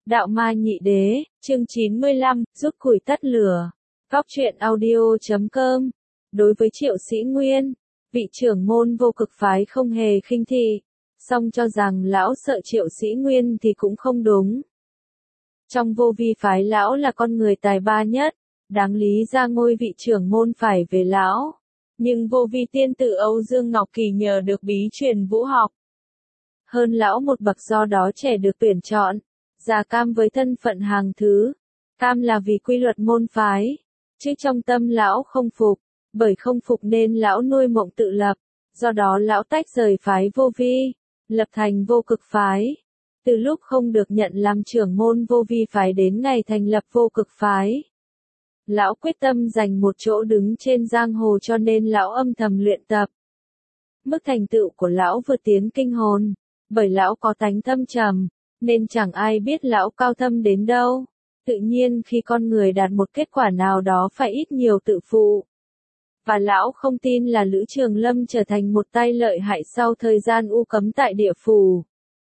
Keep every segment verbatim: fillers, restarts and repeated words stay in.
Đạo Ma Nhị Đế, chương chín mươi lăm, rút củi tắt lửa. Góc truyện audio chấm com. Đối với Triệu Sĩ Nguyên, vị trưởng môn vô cực phái không hề khinh thị, song cho rằng lão sợ Triệu Sĩ Nguyên thì cũng không đúng. Trong vô vi phái lão là con người tài ba nhất, đáng lý ra ngôi vị trưởng môn phải về lão. Nhưng vô vi tiên tử Âu Dương Ngọc Kỳ nhờ được bí truyền vũ học hơn lão một bậc, do đó trẻ được tuyển chọn, già cam với thân phận hàng thứ. Cam là vì quy luật môn phái, chứ trong tâm lão không phục, bởi không phục nên lão nuôi mộng tự lập, do đó lão tách rời phái vô vi, lập thành vô cực phái. Từ lúc không được nhận làm trưởng môn vô vi phái đến ngày thành lập vô cực phái, lão quyết tâm giành một chỗ đứng trên giang hồ, cho nên lão âm thầm luyện tập. Mức thành tựu của lão vượt tiến kinh hồn, bởi lão có tánh thâm trầm, nên chẳng ai biết lão cao thâm đến đâu. Tự nhiên khi con người đạt một kết quả nào đó phải ít nhiều tự phụ. Và lão không tin là Lữ Trường Lâm trở thành một tay lợi hại sau thời gian u cấm tại địa phủ.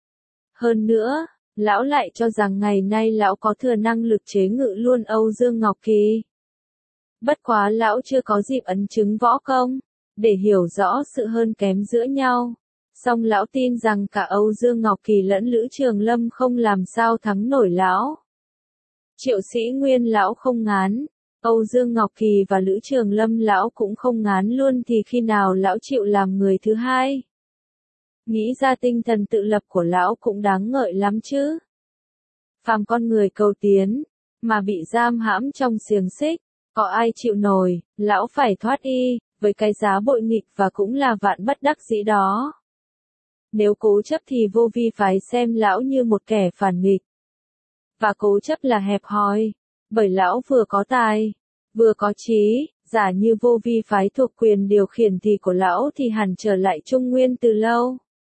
Hơn nữa, lão lại cho rằng ngày nay lão có thừa năng lực chế ngự luôn Âu Dương Ngọc Kỳ. Bất quá lão chưa có dịp ấn chứng võ công, để hiểu rõ sự hơn kém giữa nhau. Song lão tin rằng cả Âu Dương Ngọc Kỳ lẫn Lữ Trường Lâm không làm sao thắng nổi lão. Triệu Sĩ Nguyên lão không ngán, Âu Dương Ngọc Kỳ và Lữ Trường Lâm lão cũng không ngán luôn, thì khi nào lão chịu làm người thứ hai? Nghĩ ra tinh thần tự lập của lão cũng đáng ngợi lắm chứ. Phàm con người cầu tiến, mà bị giam hãm trong xiềng xích, có ai chịu nổi, lão phải thoát y, với cái giá bội nghịch và cũng là vạn bất đắc dĩ đó. Nếu cố chấp thì vô vi phái xem lão như một kẻ phản nghịch. Và cố chấp là hẹp hòi, bởi lão vừa có tài, vừa có trí, giả như vô vi phái thuộc quyền điều khiển thì của lão thì hẳn trở lại Trung Nguyên từ lâu.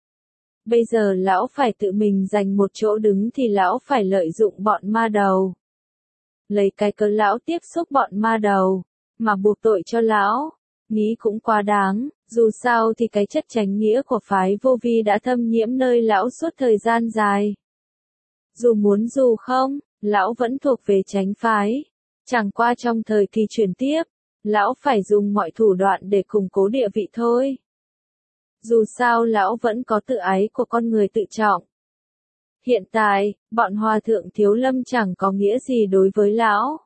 Bây giờ lão phải tự mình giành một chỗ đứng thì lão phải lợi dụng bọn ma đầu. Lấy cái cớ lão tiếp xúc bọn ma đầu, mà buộc tội cho lão, nghĩ cũng quá đáng. Dù sao thì cái chất chánh nghĩa của phái vô vi đã thâm nhiễm nơi lão suốt thời gian dài. Dù muốn dù không, lão vẫn thuộc về chánh phái. Chẳng qua trong thời kỳ chuyển tiếp, lão phải dùng mọi thủ đoạn để củng cố địa vị thôi. Dù sao lão vẫn có tự ái của con người tự trọng. Hiện tại, bọn hòa thượng Thiếu Lâm chẳng có nghĩa gì đối với lão.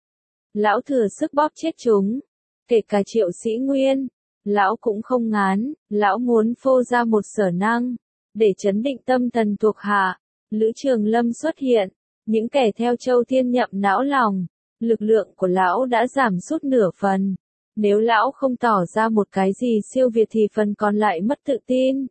Lão thừa sức bóp chết chúng, kể cả Triệu Sĩ Nguyên. Lão cũng không ngán, lão muốn phô ra một sở năng, để chấn định tâm thần thuộc hạ. Lữ Trường Lâm xuất hiện, những kẻ theo Châu Thiên Nhậm não lòng, lực lượng của lão đã giảm sút nửa phần. Nếu lão không tỏ ra một cái gì siêu việt thì phần còn lại mất tự tin.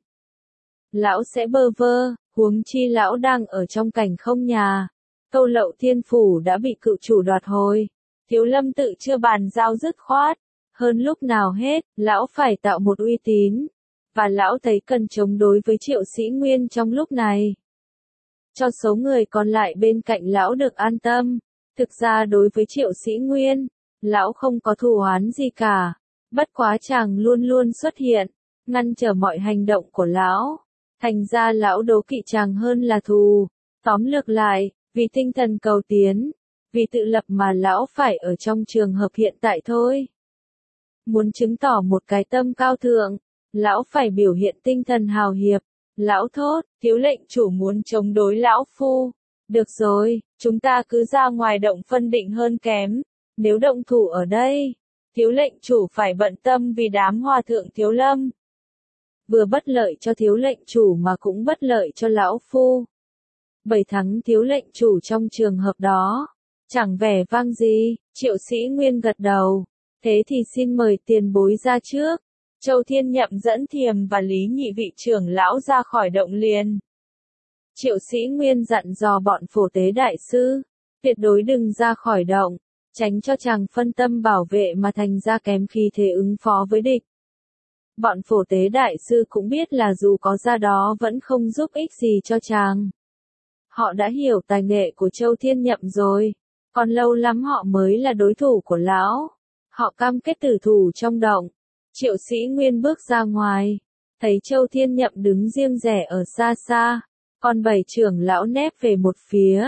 Lão sẽ bơ vơ, huống chi lão đang ở trong cảnh không nhà. Câu Lậu Thiên Phủ đã bị cựu chủ đoạt hồi. Thiếu Lâm tự chưa bàn giao dứt khoát. Hơn lúc nào hết, lão phải tạo một uy tín, và lão thấy cần chống đối với Triệu Sĩ Nguyên trong lúc này. Cho số người còn lại bên cạnh lão được an tâm. Thực ra đối với Triệu Sĩ Nguyên, lão không có thù oán gì cả, bất quá chàng luôn luôn xuất hiện, ngăn trở mọi hành động của lão. Thành ra lão đố kỵ chàng hơn là thù. Tóm lược lại, vì tinh thần cầu tiến, vì tự lập mà lão phải ở trong trường hợp hiện tại thôi. Muốn chứng tỏ một cái tâm cao thượng, lão phải biểu hiện tinh thần hào hiệp. Lão thốt, Thiếu lệnh chủ muốn chống đối lão phu. Được rồi, chúng ta cứ ra ngoài động phân định hơn kém. Nếu động thủ ở đây, Thiếu lệnh chủ phải bận tâm vì đám hòa thượng Thiếu Lâm. Vừa bất lợi cho Thiếu lệnh chủ mà cũng bất lợi cho lão phu. Bởi thắng Thiếu lệnh chủ trong trường hợp đó, chẳng vẻ vang gì. Triệu Sĩ Nguyên gật đầu. Thế thì xin mời tiền bối ra trước. Châu Thiên Nhậm dẫn Thiềm và Lý Nhị vị trưởng lão ra khỏi động liền. Triệu Sĩ Nguyên dặn dò bọn Phổ Tế đại sư, tuyệt đối đừng ra khỏi động, tránh cho chàng phân tâm bảo vệ mà thành ra kém khí thế ứng phó với địch. Bọn Phổ Tế đại sư cũng biết là dù có ra đó vẫn không giúp ích gì cho chàng. Họ đã hiểu tài nghệ của Châu Thiên Nhậm rồi, còn lâu lắm họ mới là đối thủ của lão. Họ cam kết tử thủ trong động. Triệu Sĩ Nguyên bước ra ngoài, thấy Châu Thiên Nhậm đứng riêng rẽ ở xa xa, còn bảy trưởng lão nép về một phía,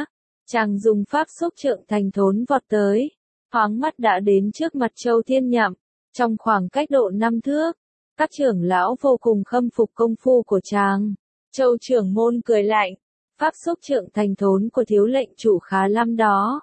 Chàng dùng pháp xúc trượng thành thốn vọt tới, thoáng mắt đã đến trước mặt Châu Thiên Nhậm, trong khoảng cách độ năm thước. Các trưởng lão vô cùng khâm phục công phu của chàng. Châu trưởng môn cười lạnh, pháp xúc trượng thành thốn của thiếu lệnh chủ khá lắm đó.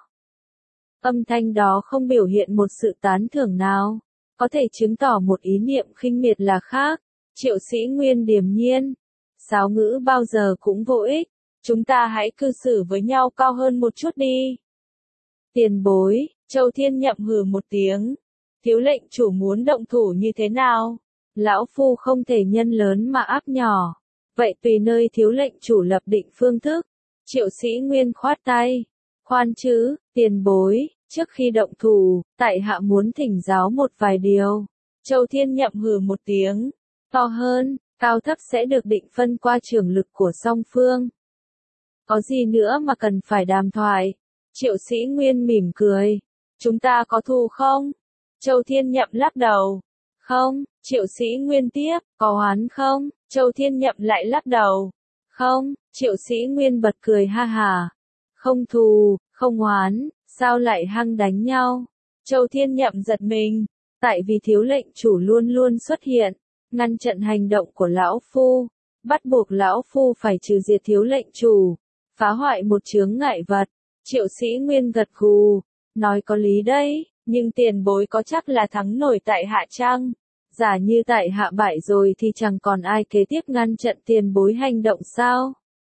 Âm thanh đó không biểu hiện một sự tán thưởng nào, có thể chứng tỏ một ý niệm khinh miệt là khác. Triệu Sĩ Nguyên điềm nhiên, sáo ngữ bao giờ cũng vô ích, chúng ta hãy cư xử với nhau cao hơn một chút đi. Tiền bối, Châu Thiên Nhậm hừ một tiếng, thiếu lệnh chủ muốn động thủ như thế nào? Lão phu không thể nhân lớn mà áp nhỏ, vậy tùy nơi thiếu lệnh chủ lập định phương thức. Triệu Sĩ Nguyên khoát tay, khoan chứ, tiền bối, trước khi động thủ, tại hạ muốn thỉnh giáo một vài điều. Châu Thiên Nhậm hừ một tiếng, to hơn, cao thấp sẽ được định phân qua trưởng lực của song phương. Có gì nữa mà cần phải đàm thoại? Triệu Sĩ Nguyên mỉm cười, chúng ta có thù không? Châu Thiên Nhậm lắc đầu, không. Triệu Sĩ Nguyên tiếp, có oán không? Châu Thiên Nhậm lại lắc đầu, không. Triệu Sĩ Nguyên bật cười ha hà, không thù, không oán, sao lại hăng đánh nhau? Châu Thiên Nhậm giật mình, tại vì thiếu lệnh chủ luôn luôn xuất hiện, ngăn chặn hành động của lão phu, bắt buộc lão phu phải trừ diệt thiếu lệnh chủ, phá hoại một chướng ngại vật. Triệu Sĩ Nguyên gật gù, nói có lý đấy, nhưng tiền bối có chắc là thắng nổi tại hạ chăng? Giả như tại hạ bại rồi thì chẳng còn ai kế tiếp ngăn chặn tiền bối hành động sao?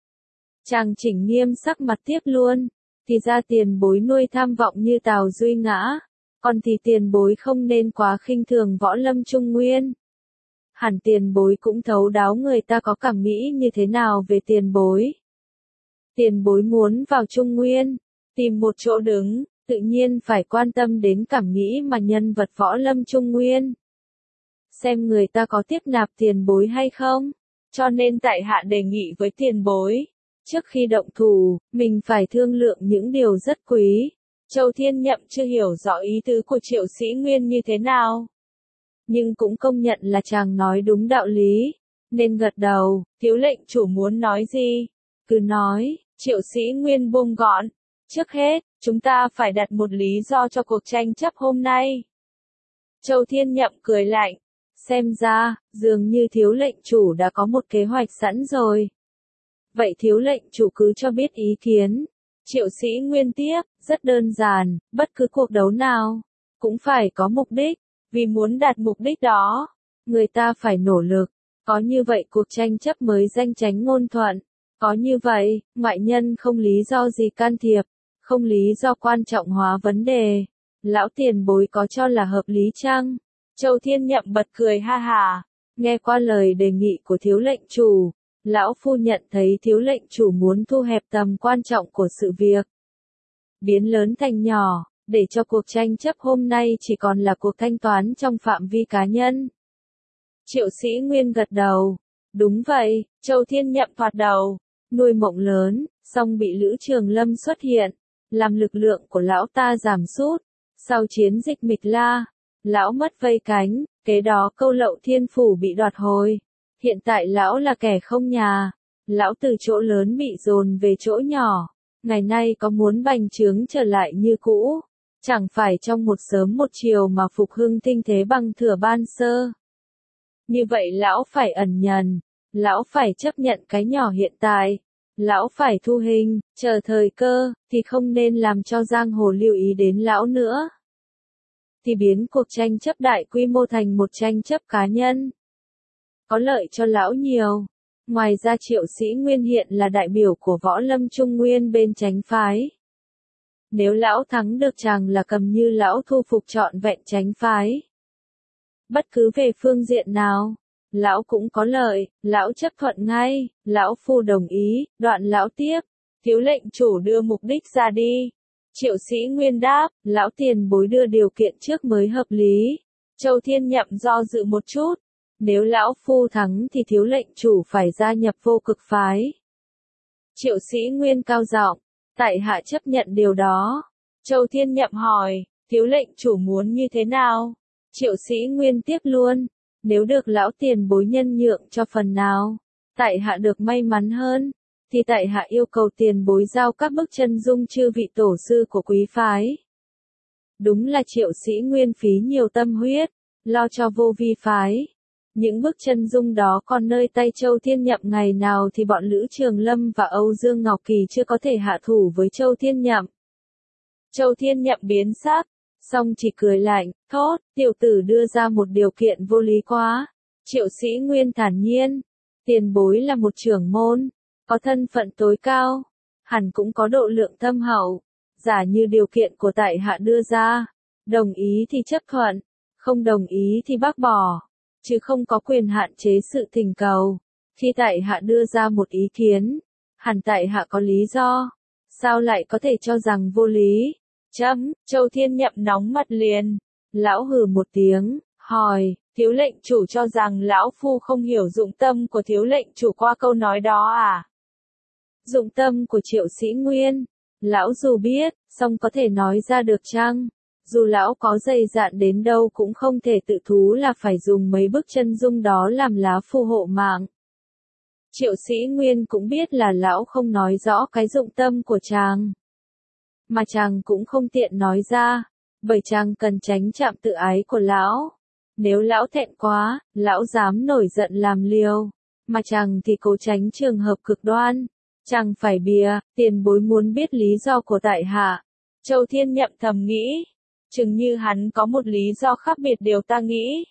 Chàng chỉnh nghiêm sắc mặt tiếp luôn, thì ra tiền bối nuôi tham vọng như Tào Duy Ngã, còn thì tiền bối không nên quá khinh thường võ lâm Trung Nguyên. Hẳn tiền bối cũng thấu đáo người ta có cảm nghĩ như thế nào về tiền bối. Tiền bối muốn vào Trung Nguyên, tìm một chỗ đứng, tự nhiên phải quan tâm đến cảm nghĩ mà nhân vật võ lâm Trung Nguyên. Xem người ta có tiếp nạp tiền bối hay không, cho nên tại hạ đề nghị với tiền bối, trước khi động thủ, mình phải thương lượng những điều rất quý. Châu Thiên Nhậm chưa hiểu rõ ý tứ của Triệu Sĩ Nguyên như thế nào, nhưng cũng công nhận là chàng nói đúng đạo lý, nên gật đầu. Thiếu lệnh chủ muốn nói gì? Cứ nói. Triệu Sĩ Nguyên buông gọn, trước hết, chúng ta phải đặt một lý do cho cuộc tranh chấp hôm nay. Châu Thiên Nhậm cười lạnh, xem ra, dường như thiếu lệnh chủ đã có một kế hoạch sẵn rồi. Vậy thiếu lệnh chủ cứ cho biết ý kiến. Triệu Sĩ Nguyên tiếp, rất đơn giản, bất cứ cuộc đấu nào, cũng phải có mục đích, vì muốn đạt mục đích đó, người ta phải nỗ lực, có như vậy cuộc tranh chấp mới danh chánh ngôn thuận, có như vậy, ngoại nhân không lý do gì can thiệp, không lý do quan trọng hóa vấn đề. Lão tiền bối có cho là hợp lý chăng? Châu Thiên Nhậm bật cười ha hà, nghe qua lời đề nghị của thiếu lệnh chủ, lão phu nhận thấy thiếu lệnh chủ muốn thu hẹp tầm quan trọng của sự việc, biến lớn thành nhỏ, để cho cuộc tranh chấp hôm nay chỉ còn là cuộc thanh toán trong phạm vi cá nhân. Triệu Sĩ Nguyên gật đầu, đúng vậy. Châu Thiên Nhậm thoạt đầu, nuôi mộng lớn, song bị Lữ Trường Lâm xuất hiện, làm lực lượng của lão ta giảm sút. Sau chiến dịch Mịch La, lão mất vây cánh, kế đó Câu Lậu Thiên Phủ bị đoạt hồi. Hiện tại lão là kẻ không nhà, lão từ chỗ lớn bị dồn về chỗ nhỏ, ngày nay có muốn bành trướng trở lại như cũ, chẳng phải trong một sớm một chiều mà phục hưng thinh thế bằng thừa ban sơ. Như vậy lão phải ẩn nhẫn, lão phải chấp nhận cái nhỏ hiện tại, lão phải thu hình, chờ thời cơ, thì không nên làm cho giang hồ lưu ý đến lão nữa. Thì biến cuộc tranh chấp đại quy mô thành một tranh chấp cá nhân, có lợi cho lão nhiều. Ngoài ra Triệu Sĩ Nguyên hiện là đại biểu của võ lâm Trung Nguyên bên chánh phái. Nếu lão thắng được chàng là cầm như lão thu phục trọn vẹn chánh phái. Bất cứ về phương diện nào, lão cũng có lợi, lão chấp thuận ngay, lão phu đồng ý. Đoạn lão tiếp, thiếu lệnh chủ đưa mục đích ra đi. Triệu Sĩ Nguyên đáp, lão tiền bối đưa điều kiện trước mới hợp lý. Châu Thiên Nhậm do dự một chút, nếu lão phu thắng thì thiếu lệnh chủ phải gia nhập vô cực phái. Triệu Sĩ Nguyên cao giọng, tại hạ chấp nhận điều đó. Châu Thiên Nhậm hỏi, thiếu lệnh chủ muốn như thế nào? Triệu Sĩ Nguyên tiếp luôn, nếu được lão tiền bối nhân nhượng cho phần nào, tại hạ được may mắn hơn, thì tại hạ yêu cầu tiền bối giao các bức chân dung chư vị tổ sư của quý phái. Đúng là Triệu Sĩ Nguyên phí nhiều tâm huyết, lo cho vô vi phái. Những bức chân dung đó còn nơi tay Châu Thiên Nhậm ngày nào thì bọn Lữ Trường Lâm và Âu Dương Ngọc Kỳ chưa có thể hạ thủ với Châu Thiên Nhậm. Châu Thiên Nhậm biến sắc, song chỉ cười lạnh, thốt, tiểu tử đưa ra một điều kiện vô lý quá. Triệu Sĩ Nguyên thản nhiên, tiền bối là một trưởng môn, có thân phận tối cao, hẳn cũng có độ lượng thâm hậu. Giả như điều kiện của tại hạ đưa ra, đồng ý thì chấp thuận, không đồng ý thì bác bỏ, chứ không có quyền hạn chế sự thỉnh cầu. Khi tại hạ đưa ra một ý kiến, hẳn tại hạ có lý do, sao lại có thể cho rằng vô lý? Chấm, Châu Thiên Nhậm nóng mặt liền, lão hừ một tiếng, hỏi, thiếu lệnh chủ cho rằng lão phu không hiểu dụng tâm của thiếu lệnh chủ qua câu nói đó à? Dụng tâm của Triệu Sĩ Nguyên, lão dù biết, song có thể nói ra được chăng? Dù lão có dày dạn đến đâu cũng không thể tự thú là phải dùng mấy bức chân dung đó làm lá phù hộ mạng. Triệu Sĩ Nguyên cũng biết là lão không nói rõ cái dụng tâm của chàng. Mà chàng cũng không tiện nói ra, bởi chàng cần tránh chạm tự ái của lão. Nếu lão thẹn quá, lão dám nổi giận làm liều, mà chàng thì cố tránh trường hợp cực đoan. Chàng phải bìa, tiền bối muốn biết lý do của tại hạ. Châu Thiên Nhậm thầm nghĩ, chừng như hắn có một lý do khác biệt điều ta nghĩ.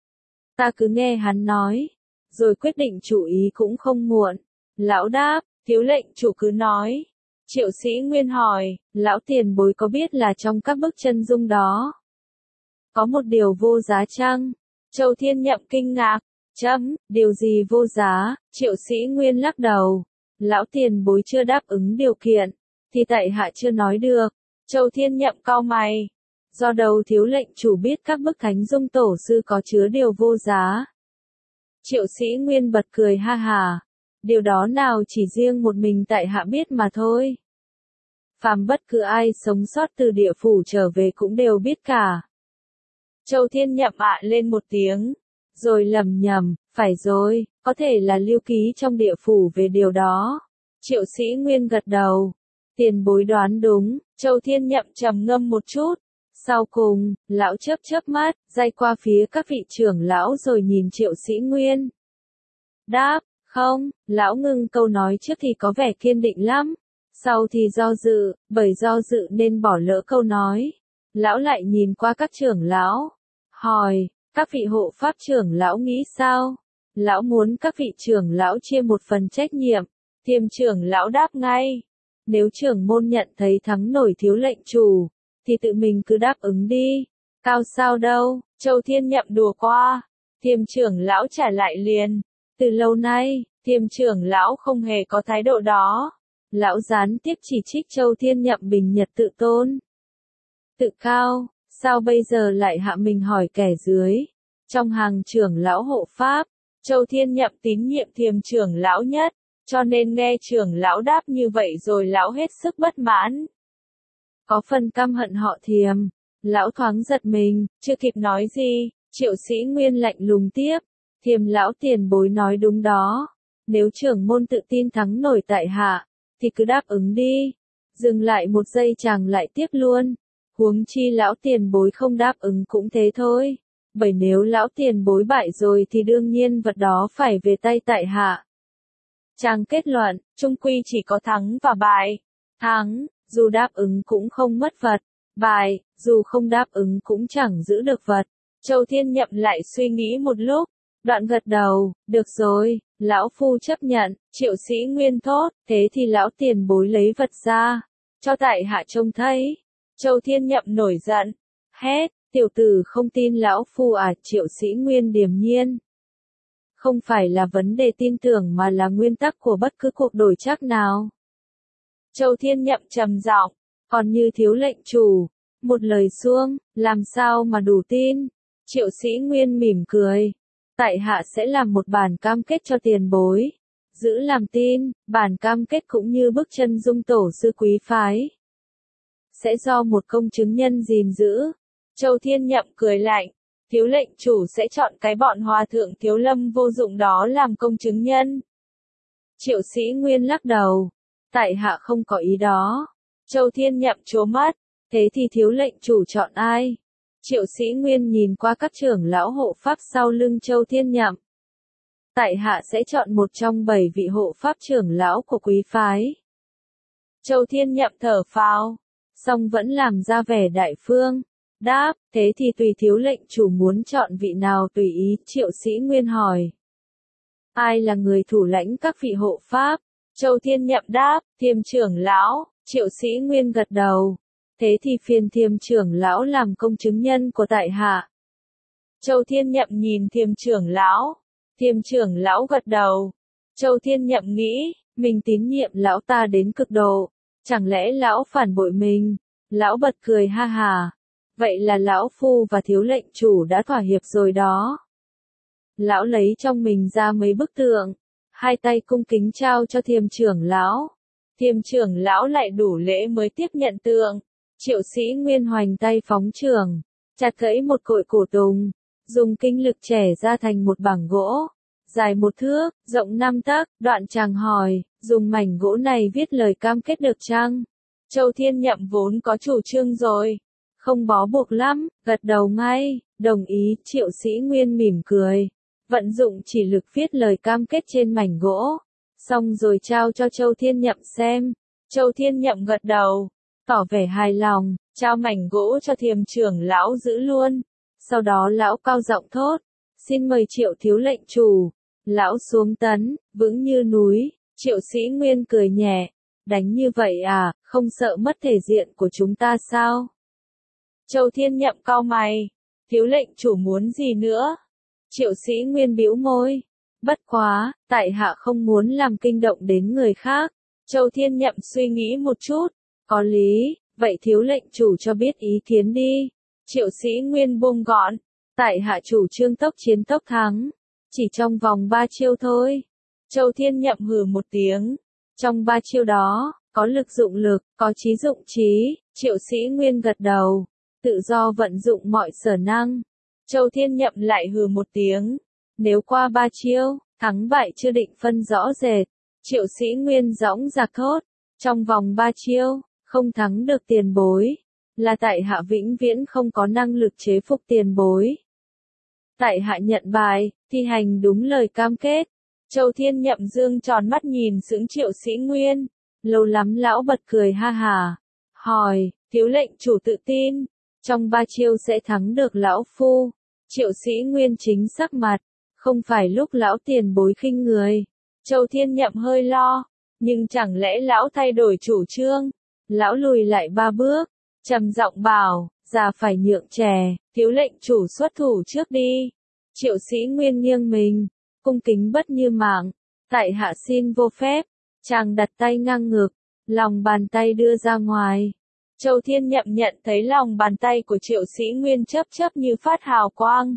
Ta cứ nghe hắn nói, rồi quyết định chủ ý cũng không muộn. Lão đáp, thiếu lệnh chủ cứ nói. Triệu Sĩ Nguyên hỏi, lão tiền bối có biết là trong các bức chân dung đó có một điều vô giá chăng? Châu Thiên Nhậm kinh ngạc, chấm, điều gì vô giá? Triệu Sĩ Nguyên lắc đầu, lão tiền bối chưa đáp ứng điều kiện, thì tại hạ chưa nói được. Châu Thiên Nhậm cau mày, do đầu thiếu lệnh chủ biết các bức thánh dung tổ sư có chứa điều vô giá? Triệu Sĩ Nguyên bật cười ha hà, điều đó nào chỉ riêng một mình tại hạ biết mà thôi. Phàm bất cứ ai sống sót từ địa phủ trở về cũng đều biết cả. Châu Thiên Nhậm ạ lên một tiếng, rồi lầm nhầm, phải rồi, có thể là lưu ký trong địa phủ về điều đó. Triệu Sĩ Nguyên gật đầu, tiền bối đoán đúng. Châu Thiên Nhậm trầm ngâm một chút, sau cùng, lão chớp chớp mắt, day qua phía các vị trưởng lão rồi nhìn Triệu Sĩ Nguyên. Đáp, không, lão ngưng câu nói trước thì có vẻ kiên định lắm, sau thì do dự, bởi do dự nên bỏ lỡ câu nói. Lão lại nhìn qua các trưởng lão, hỏi, các vị hộ pháp trưởng lão nghĩ sao? Lão muốn các vị trưởng lão chia một phần trách nhiệm. Thiêm trưởng lão đáp ngay, nếu trưởng môn nhận thấy thắng nổi thiếu lệnh chủ, thì tự mình cứ đáp ứng đi, cao sao đâu. Châu Thiên Nhậm đùa qua, Thiêm trưởng lão trả lại liền, từ lâu nay, Thiêm trưởng lão không hề có thái độ đó. Lão gián tiếp chỉ trích Châu Thiên Nhậm bình nhật tự tôn, tự cao, sao bây giờ lại hạ mình hỏi kẻ dưới? Trong hàng trưởng lão hộ pháp, Châu Thiên Nhậm tín nhiệm Thiêm trưởng lão nhất, cho nên nghe trưởng lão đáp như vậy rồi lão hết sức bất mãn. Có phần căm hận họ Thiêm, lão thoáng giật mình, chưa kịp nói gì, Triệu Sĩ Nguyên lạnh lùng tiếp, Thiêm lão tiền bối nói đúng đó, nếu trưởng môn tự tin thắng nổi tại hạ, thì cứ đáp ứng đi. Dừng lại một giây chàng lại tiếp luôn, huống chi lão tiền bối không đáp ứng cũng thế thôi, bởi nếu lão tiền bối bại rồi thì đương nhiên vật đó phải về tay tại hạ. Chàng kết luận, chung quy chỉ có thắng và bại. Thắng, dù đáp ứng cũng không mất vật, bại, dù không đáp ứng cũng chẳng giữ được vật. Châu Thiên Nhậm lại suy nghĩ một lúc, đoạn gật đầu, được rồi, lão phu chấp nhận. Triệu Sĩ Nguyên thốt, thế thì lão tiền bối lấy vật ra, cho tại hạ trông thấy. Châu Thiên Nhậm nổi giận, hét, tiểu tử không tin lão phu à? Triệu Sĩ Nguyên điềm nhiên, không phải là vấn đề tin tưởng mà là nguyên tắc của bất cứ cuộc đổi trác nào. Châu Thiên Nhậm trầm giọng, còn như thiếu lệnh chủ, một lời xuông, làm sao mà đủ tin? Triệu Sĩ Nguyên mỉm cười, tại hạ sẽ làm một bản cam kết cho tiền bối, giữ làm tin. Bản cam kết cũng như bức chân dung tổ sư quý phái, sẽ do một công chứng nhân gìn giữ. Châu Thiên Nhậm cười lạnh, thiếu lệnh chủ sẽ chọn cái bọn hòa thượng thiếu lâm vô dụng đó làm công chứng nhân. Triệu Sĩ Nguyên lắc đầu. Tại hạ không có ý đó. Châu Thiên Nhậm trố mắt. Thế thì thiếu lệnh chủ chọn ai? Triệu Sĩ Nguyên nhìn qua các trưởng lão hộ pháp sau lưng Châu Thiên Nhậm. Tại hạ sẽ chọn một trong bảy vị hộ pháp trưởng lão của quý phái. Châu Thiên Nhậm thở phào, song vẫn làm ra vẻ đại phương. Đáp, thế thì tùy thiếu lệnh chủ muốn chọn vị nào tùy ý, Triệu Sĩ Nguyên hỏi. Ai là người thủ lãnh các vị hộ pháp? Châu Thiên Nhậm đáp, Thiêm trưởng lão. Triệu Sĩ Nguyên gật đầu. Thế thì phiền Thiêm trưởng lão làm công chứng nhân của tại hạ. Châu Thiên Nhậm nhìn Thiêm trưởng lão. Thiêm trưởng lão gật đầu. Châu Thiên Nhậm nghĩ, mình tín nhiệm lão ta đến cực độ. Chẳng lẽ lão phản bội mình? Lão bật cười ha hà. Vậy là lão phu và thiếu lệnh chủ đã thỏa hiệp rồi đó. Lão lấy trong mình ra mấy bức tượng. Hai tay cung kính trao cho Thiêm trưởng lão. Thiêm trưởng lão lại đủ lễ mới tiếp nhận tượng. Triệu Sĩ Nguyên hoành tay phóng trường. Chặt gãy một cội cổ tùng. Dùng kinh lực chẻ ra thành một bảng gỗ. Dài một thước, rộng năm tấc, đoạn chàng hỏi, dùng mảnh gỗ này viết lời cam kết được chăng? Châu Thiên Nhậm vốn có chủ trương rồi. Không bó buộc lắm, gật đầu ngay, đồng ý, Triệu Sĩ Nguyên mỉm cười. Vận dụng chỉ lực viết lời cam kết trên mảnh gỗ. Xong rồi trao cho Châu Thiên Nhậm xem. Châu Thiên Nhậm gật đầu, tỏ vẻ hài lòng, trao mảnh gỗ cho Thiêm trưởng lão giữ luôn. Sau đó lão cao giọng thốt, xin mời Triệu thiếu lệnh chủ. Lão xuống tấn, vững như núi. Triệu Sĩ Nguyên cười nhẹ, đánh như vậy à, không sợ mất thể diện của chúng ta sao? Châu Thiên Nhậm cau mày, thiếu lệnh chủ muốn gì nữa? Triệu Sĩ Nguyên bĩu môi, bất quá, tại hạ không muốn làm kinh động đến người khác. Châu Thiên Nhậm suy nghĩ một chút, có lý, vậy thiếu lệnh chủ cho biết ý kiến đi. Triệu Sĩ Nguyên buông gọn, tại hạ chủ trương tốc chiến tốc thắng. Chỉ trong vòng ba chiêu thôi. Châu Thiên Nhậm hừ một tiếng. Trong ba chiêu đó, có lực dụng lực, có trí dụng trí. Triệu Sĩ Nguyên gật đầu. Tự do vận dụng mọi sở năng. Châu Thiên Nhậm lại hừ một tiếng. Nếu qua ba chiêu, thắng bại chưa định phân rõ rệt. Triệu Sĩ Nguyên dõng dạc thốt. Trong vòng ba chiêu, không thắng được tiền bối. Là tại hạ vĩnh viễn không có năng lực chế phục tiền bối. Tại hạ nhận bài, thi hành đúng lời cam kết. Châu Thiên Nhậm dương tròn mắt nhìn sững Triệu Sĩ Nguyên. Lâu lắm lão bật cười ha hà. Hỏi, thiếu lệnh chủ tự tin. Trong ba chiêu sẽ thắng được lão phu. Triệu Sĩ Nguyên chính sắc mặt. Không phải lúc lão tiền bối khinh người. Châu Thiên Nhậm hơi lo. Nhưng chẳng lẽ lão thay đổi chủ trương? Lão lùi lại ba bước. Trầm giọng bảo, già phải nhượng trẻ, thiếu lệnh chủ xuất thủ trước đi. Triệu Sĩ Nguyên nghiêng mình, cung kính bất như mạng, tại hạ xin vô phép. Chàng đặt tay ngang ngực, lòng bàn tay đưa ra ngoài. Châu Thiên Nhậm nhận thấy lòng bàn tay của Triệu Sĩ Nguyên chớp chớp như phát hào quang.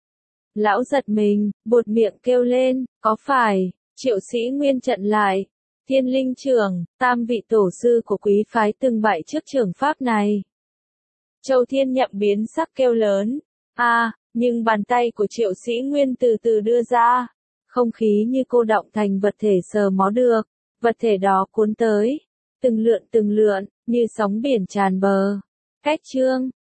Lão giật mình, buột miệng kêu lên, có phải? Triệu Sĩ Nguyên chặn lại. Thiên Linh trưởng, tam vị tổ sư của quý phái từng bại trước trưởng pháp này. Châu Thiên Nhậm biến sắc kêu lớn. A, à, nhưng bàn tay của Triệu Sĩ Nguyên từ từ đưa ra. Không khí như cô đọng thành vật thể sờ mó được. Vật thể đó cuốn tới. Từng lượn từng lượn, như sóng biển tràn bờ. Cách chương.